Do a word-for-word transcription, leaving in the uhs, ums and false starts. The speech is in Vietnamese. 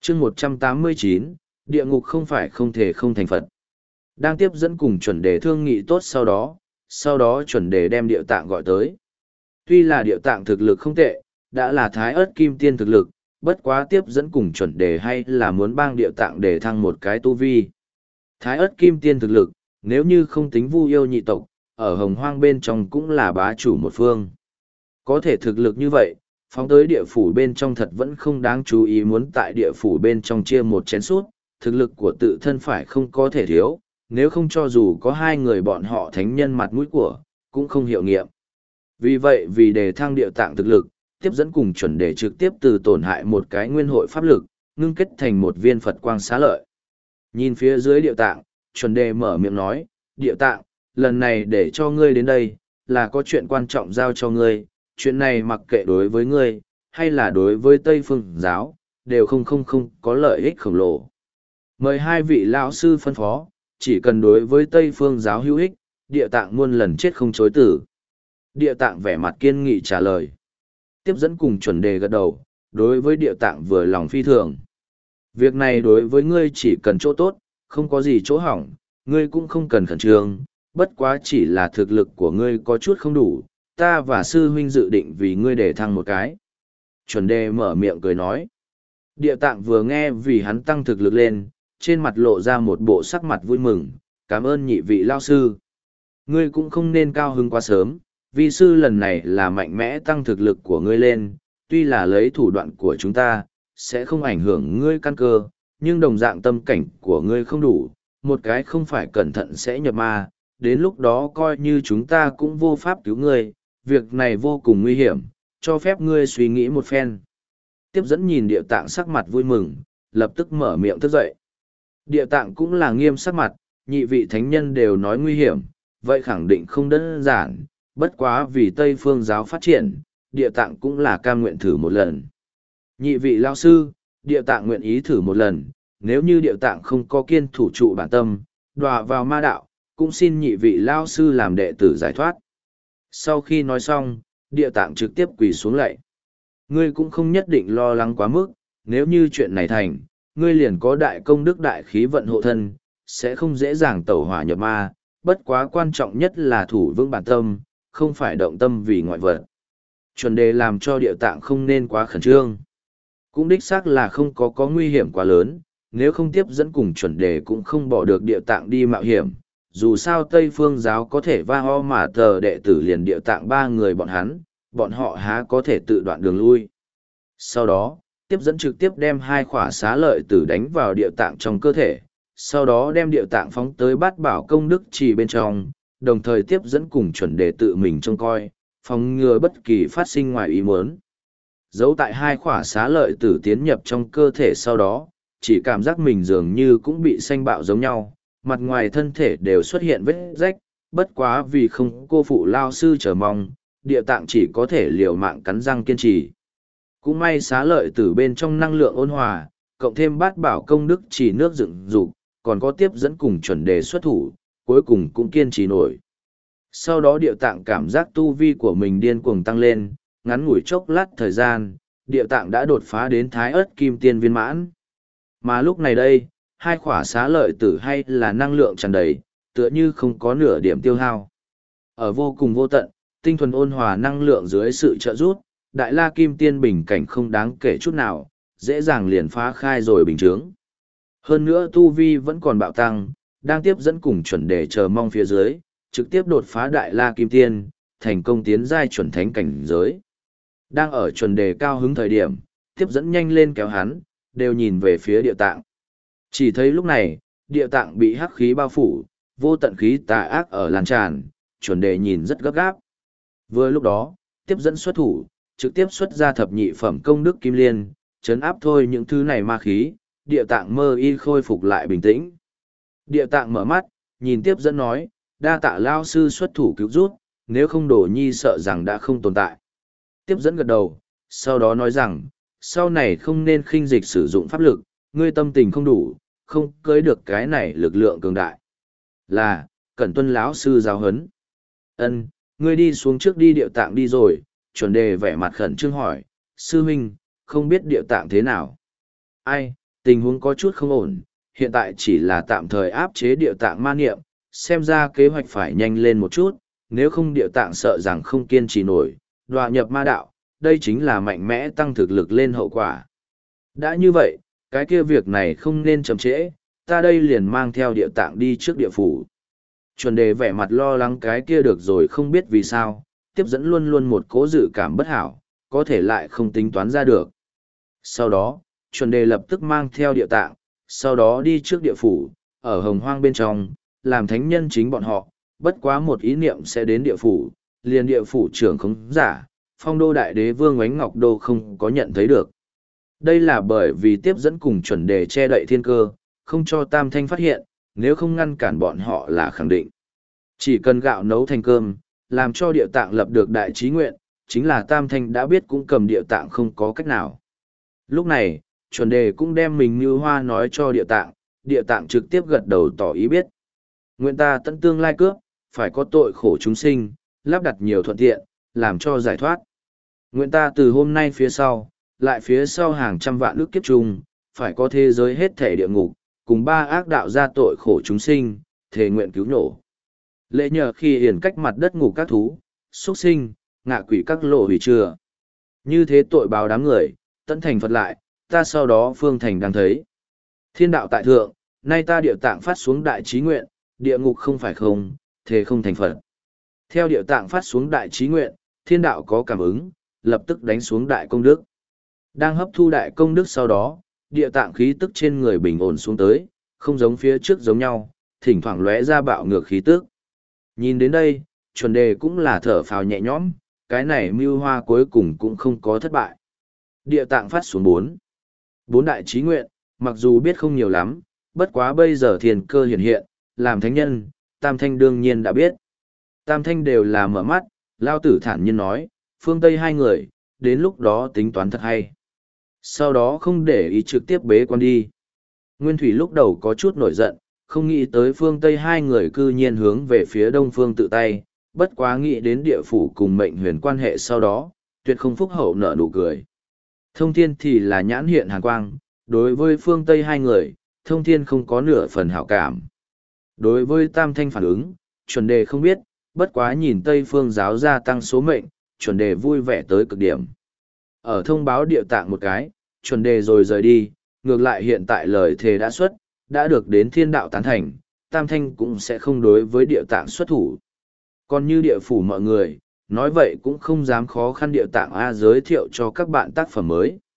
chương một trăm tám mươi chín, địa ngục không phải không thể không thành Phật. Đang tiếp dẫn cùng chuẩn đề thương nghị tốt sau đó, sau đó chuẩn đề đem địa tạng gọi tới. Tuy là địa tạng thực lực không tệ, đã là thái ớt kim tiên thực lực, bất quá tiếp dẫn cùng chuẩn đề hay là muốn bang địa tạng để thăng một cái tu vi. Thái ớt kim tiên thực lực, nếu như không tính Vu Yêu nhị tộc, ở hồng hoang bên trong cũng là bá chủ một phương. Có thể thực lực như vậy, phóng tới địa phủ bên trong thật vẫn không đáng chú ý, muốn tại địa phủ bên trong chia một chén sút, thực lực của tự thân phải không có thể thiếu, nếu không cho dù có hai người bọn họ thánh nhân mặt mũi của, cũng không hiệu nghiệm. Vì vậy vì đề thăng địa tạng thực lực, tiếp dẫn cùng chuẩn đề trực tiếp từ tổn hại một cái nguyên hội pháp lực, ngưng kết thành một viên Phật quang xá lợi. Nhìn phía dưới địa tạng, chuẩn đề mở miệng nói, địa tạng, lần này để cho ngươi đến đây, là có chuyện quan trọng giao cho ngươi, chuyện này mặc kệ đối với ngươi, hay là đối với Tây Phương giáo, đều không không không có lợi ích khổng lồ. Mời hai vị lão sư phân phó, chỉ cần đối với Tây Phương giáo hữu ích, địa tạng muôn lần chết không chối tử. Địa tạng vẻ mặt kiên nghị trả lời. Tiếp dẫn cùng chuẩn đề gật đầu, đối với địa tạng vừa lòng phi thường. Việc này đối với ngươi chỉ cần chỗ tốt, không có gì chỗ hỏng, ngươi cũng không cần khẩn trương, bất quá chỉ là thực lực của ngươi có chút không đủ, ta và sư huynh dự định vì ngươi để thăng một cái. Chuẩn đề mở miệng cười nói. Địa tạng vừa nghe vì hắn tăng thực lực lên, trên mặt lộ ra một bộ sắc mặt vui mừng, cảm ơn nhị vị lao sư. Ngươi cũng không nên cao hứng quá sớm, vi sư lần này là mạnh mẽ tăng thực lực của ngươi lên, tuy là lấy thủ đoạn của chúng ta, sẽ không ảnh hưởng ngươi căn cơ, nhưng đồng dạng tâm cảnh của ngươi không đủ, một cái không phải cẩn thận sẽ nhập ma, đến lúc đó coi như chúng ta cũng vô pháp cứu ngươi, việc này vô cùng nguy hiểm, cho phép ngươi suy nghĩ một phen. Tiếp dẫn nhìn địa tạng sắc mặt vui mừng, lập tức mở miệng thức dậy. Địa tạng cũng là nghiêm sắc mặt, nhị vị thánh nhân đều nói nguy hiểm, vậy khẳng định không đơn giản, bất quá vì Tây Phương giáo phát triển, địa tạng cũng là cam nguyện thử một lần. Nhị vị lao sư, địa tạng nguyện ý thử một lần, nếu như địa tạng không có kiên thủ trụ bản tâm, đọa vào ma đạo, cũng xin nhị vị lao sư làm đệ tử giải thoát. Sau khi nói xong, địa tạng trực tiếp quỳ xuống lạy. Ngươi cũng không nhất định lo lắng quá mức, nếu như chuyện này thành, ngươi liền có đại công đức đại khí vận hộ thân, sẽ không dễ dàng tẩu hỏa nhập ma, bất quá quan trọng nhất là thủ vững bản tâm, không phải động tâm vì ngoại vật. Chuẩn đề làm cho địa tạng không nên quá khẩn trương. Cũng đích xác là không có có nguy hiểm quá lớn, nếu không tiếp dẫn cùng chuẩn đề cũng không bỏ được địa tạng đi mạo hiểm. Dù sao Tây Phương giáo có thể va ho mà tờ đệ tử liền địa tạng ba người bọn hắn, bọn họ há có thể tự đoạn đường lui. Sau đó, tiếp dẫn trực tiếp đem hai khỏa xá lợi tử đánh vào địa tạng trong cơ thể, sau đó đem địa tạng phóng tới bát bảo công đức trì bên trong, đồng thời tiếp dẫn cùng chuẩn đề tự mình trông coi, phòng ngừa bất kỳ phát sinh ngoài ý muốn. Giấu tại hai khỏa xá lợi tử tiến nhập trong cơ thể sau đó, chỉ cảm giác mình dường như cũng bị xanh bạo giống nhau, mặt ngoài thân thể đều xuất hiện vết rách, bất quá vì không cô phụ lao sư chờ mong, địa tạng chỉ có thể liều mạng cắn răng kiên trì. Cũng may xá lợi tử bên trong năng lượng ôn hòa, cộng thêm bát bảo công đức chỉ nước dựng dục, còn có tiếp dẫn cùng chuẩn đề xuất thủ, cuối cùng cũng kiên trì nổi. Sau đó địa tạng cảm giác tu vi của mình điên cuồng tăng lên, ngắn ngủi chốc lát thời gian, địa tạng đã đột phá đến thái ớt kim tiên viên mãn. Mà lúc này đây, hai khỏa xá lợi tử hay là năng lượng tràn đầy, tựa như không có nửa điểm tiêu hao. Ở vô cùng vô tận, tinh thuần ôn hòa năng lượng dưới sự trợ giúp, đại la kim tiên bình cảnh không đáng kể chút nào, dễ dàng liền phá khai rồi bình chướng. Hơn nữa tu vi vẫn còn bạo tăng, đang tiếp dẫn cùng chuẩn đề chờ mong phía dưới, trực tiếp đột phá đại la kim tiên, thành công tiến giai chuẩn thánh cảnh giới. Đang ở chuẩn đề cao hứng thời điểm, tiếp dẫn nhanh lên kéo hắn, đều nhìn về phía địa tạng. Chỉ thấy lúc này, địa tạng bị hắc khí bao phủ, vô tận khí tà ác ở lan tràn, chuẩn đề nhìn rất gấp gáp. Vừa lúc đó, tiếp dẫn xuất thủ, trực tiếp xuất ra thập nhị phẩm công đức kim liên, chấn áp thôi những thứ này ma khí, địa tạng mơ y khôi phục lại bình tĩnh. Địa tạng mở mắt, nhìn tiếp dẫn nói, đa tạ lao sư xuất thủ cứu rút, nếu không đổ nhi sợ rằng đã không tồn tại. Tiếp dẫn gật đầu, sau đó nói rằng, sau này không nên khinh dịch sử dụng pháp lực, ngươi tâm tình không đủ, không cưới được cái này lực lượng cường đại. Là, cẩn tuân lão sư giáo huấn. Ân, ngươi đi xuống trước đi địa tạng đi rồi, chuẩn đề vẻ mặt khẩn trương hỏi, sư huynh, không biết địa tạng thế nào? Ai, Tình huống có chút không ổn, hiện tại chỉ là tạm thời áp chế địa tạng ma niệm, xem ra kế hoạch phải nhanh lên một chút, nếu không địa tạng sợ rằng không kiên trì nổi, đọa nhập ma đạo, đây chính là mạnh mẽ tăng thực lực lên hậu quả. Đã như vậy, cái kia việc này không nên chậm trễ, ta đây liền mang theo địa tạng đi trước địa phủ. Chuẩn đề vẻ mặt lo lắng cái kia được rồi không biết vì sao, tiếp dẫn luôn luôn một cố dự cảm bất hảo, có thể lại không tính toán ra được. Sau đó, chuẩn đề lập tức mang theo địa tạng, sau đó đi trước địa phủ, ở hồng hoang bên trong, làm thánh nhân chính bọn họ, bất quá một ý niệm sẽ đến địa phủ, liền địa phủ trưởng không giả, phong đô đại đế vương Oánh Ngọc Đô không có nhận thấy được. Đây là bởi vì tiếp dẫn cùng chuẩn đề che đậy thiên cơ, không cho tam thanh phát hiện, nếu không ngăn cản bọn họ là khẳng định. Chỉ cần gạo nấu thành cơm, làm cho địa tạng lập được đại trí nguyện, chính là tam thanh đã biết cũng cầm địa tạng không có cách nào. Lúc này, chuẩn đề cũng đem mình như hoa nói cho địa tạng, địa tạng trực tiếp gật đầu tỏ ý biết. Nguyện ta tận tương lai cướp, phải có tội khổ chúng sinh, lắp đặt nhiều thuận tiện, làm cho giải thoát. Nguyện ta từ hôm nay phía sau, lại phía sau hàng trăm vạn ước kiếp chung, phải có thế giới hết thể địa ngục, cùng ba ác đạo ra tội khổ chúng sinh, thề nguyện cứu nổ. Lễ nhờ khi hiển cách mặt đất ngục các thú, xuất sinh, ngạ quỷ các lộ hủy trưa. Như thế tội báo đám người, tận thành Phật lại, ta sau đó phương thành đang thấy. Thiên đạo tại thượng, nay ta địa tạng phát xuống đại trí nguyện, địa ngục không phải không, thề không thành Phật. Theo địa tạng phát xuống đại trí nguyện, thiên đạo có cảm ứng, lập tức đánh xuống đại công đức. Đang hấp thu đại công đức sau đó, địa tạng khí tức trên người bình ổn xuống tới, không giống phía trước giống nhau, thỉnh thoảng lóe ra bạo ngược khí tức. Nhìn đến đây, chuẩn đề cũng là thở phào nhẹ nhõm, cái này mưu hoa cuối cùng cũng không có thất bại. Địa tạng phát xuống bốn. Bốn đại trí nguyện, mặc dù biết không nhiều lắm, bất quá bây giờ thiền cơ hiện hiện, làm thánh nhân, tam thanh đương nhiên đã biết. Tam thanh đều là mở mắt, lao tử thản nhiên nói, phương Tây hai người, đến lúc đó tính toán thật hay. Sau đó không để ý trực tiếp bế quan đi. Nguyên Thủy lúc đầu có chút nổi giận, không nghĩ tới phương Tây hai người cư nhiên hướng về phía đông phương tự tay, bất quá nghĩ đến địa phủ cùng mệnh huyền quan hệ sau đó, tuyệt không phúc hậu nở nụ cười. Thông thiên thì là nhãn hiện hàn quang, đối với phương Tây hai người, thông thiên không có nửa phần hảo cảm. Đối với tam thanh phản ứng, chuẩn đề không biết, bất quá nhìn Tây phương giáo gia tăng số mệnh, chuẩn đề vui vẻ tới cực điểm. Ở thông báo địa tạng một cái, chuẩn đề rồi rời đi, ngược lại hiện tại lời thề đã xuất, đã được đến thiên đạo tán thành, tam thanh cũng sẽ không đối với địa tạng xuất thủ. Còn như địa phủ mọi người, nói vậy cũng không dám khó khăn địa tạng A giới thiệu cho các bạn tác phẩm mới.